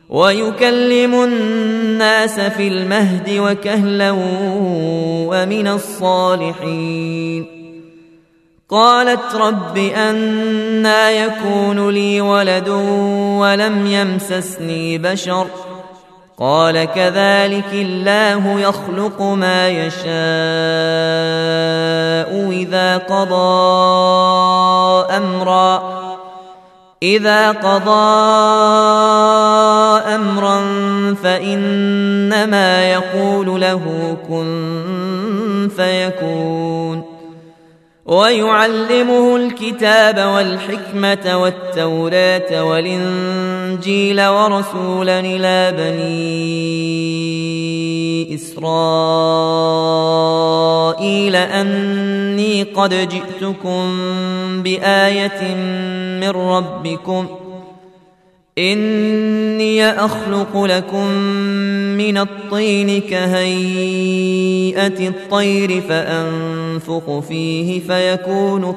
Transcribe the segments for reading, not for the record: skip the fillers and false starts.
ويكلم الناس في المهد وكهلا ومن الصالحين. قالت رب أنى يكون لي ولد ولم يمسسني بشر قال كذلك الله يخلق ما يشاء إذا قضى أمرا فإنما يقول له كن فيكون. ويعلمه الكتاب والحكمة والتوراة والإنجيل ورسولا إلى بني إسرائيل أني قد جئتكم بآية من ربكم إني أخلق لكم من الطين كهيئة الطير فأنفخ فيه فيكون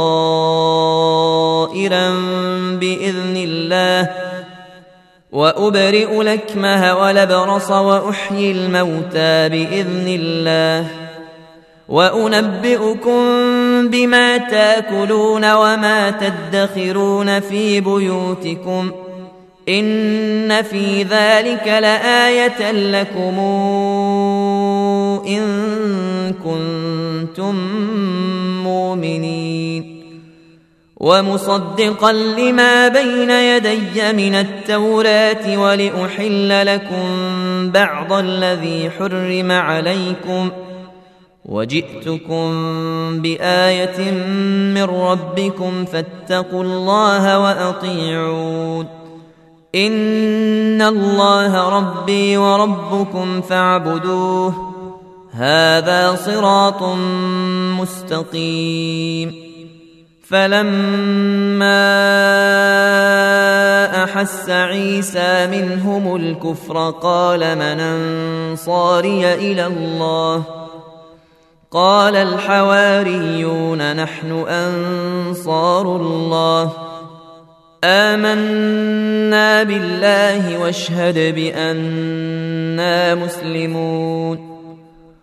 طائرا بإذن الله وأبرئ الأكمه والأبرص وأحيي الموتى بإذن الله وأنبئكم بما تأكلون وما تدخرون في بيوتكم إن في ذلك لآية لكم إن كنتم مؤمنين. ومصدقا لما بين يدي من التوراة ولأحل لكم بعض الذي حرم عليكم وجئتكم بآية من ربكم فاتقوا الله وأطيعون إن الله ربي وربكم فاعبدوه هذا صراط مستقيم. فلما أحس عيسى منهم الكفر قال من أنصاري إلى الله قال الحواريون نحن أنصار الله آمنا بالله واشهد بأننا مسلمون.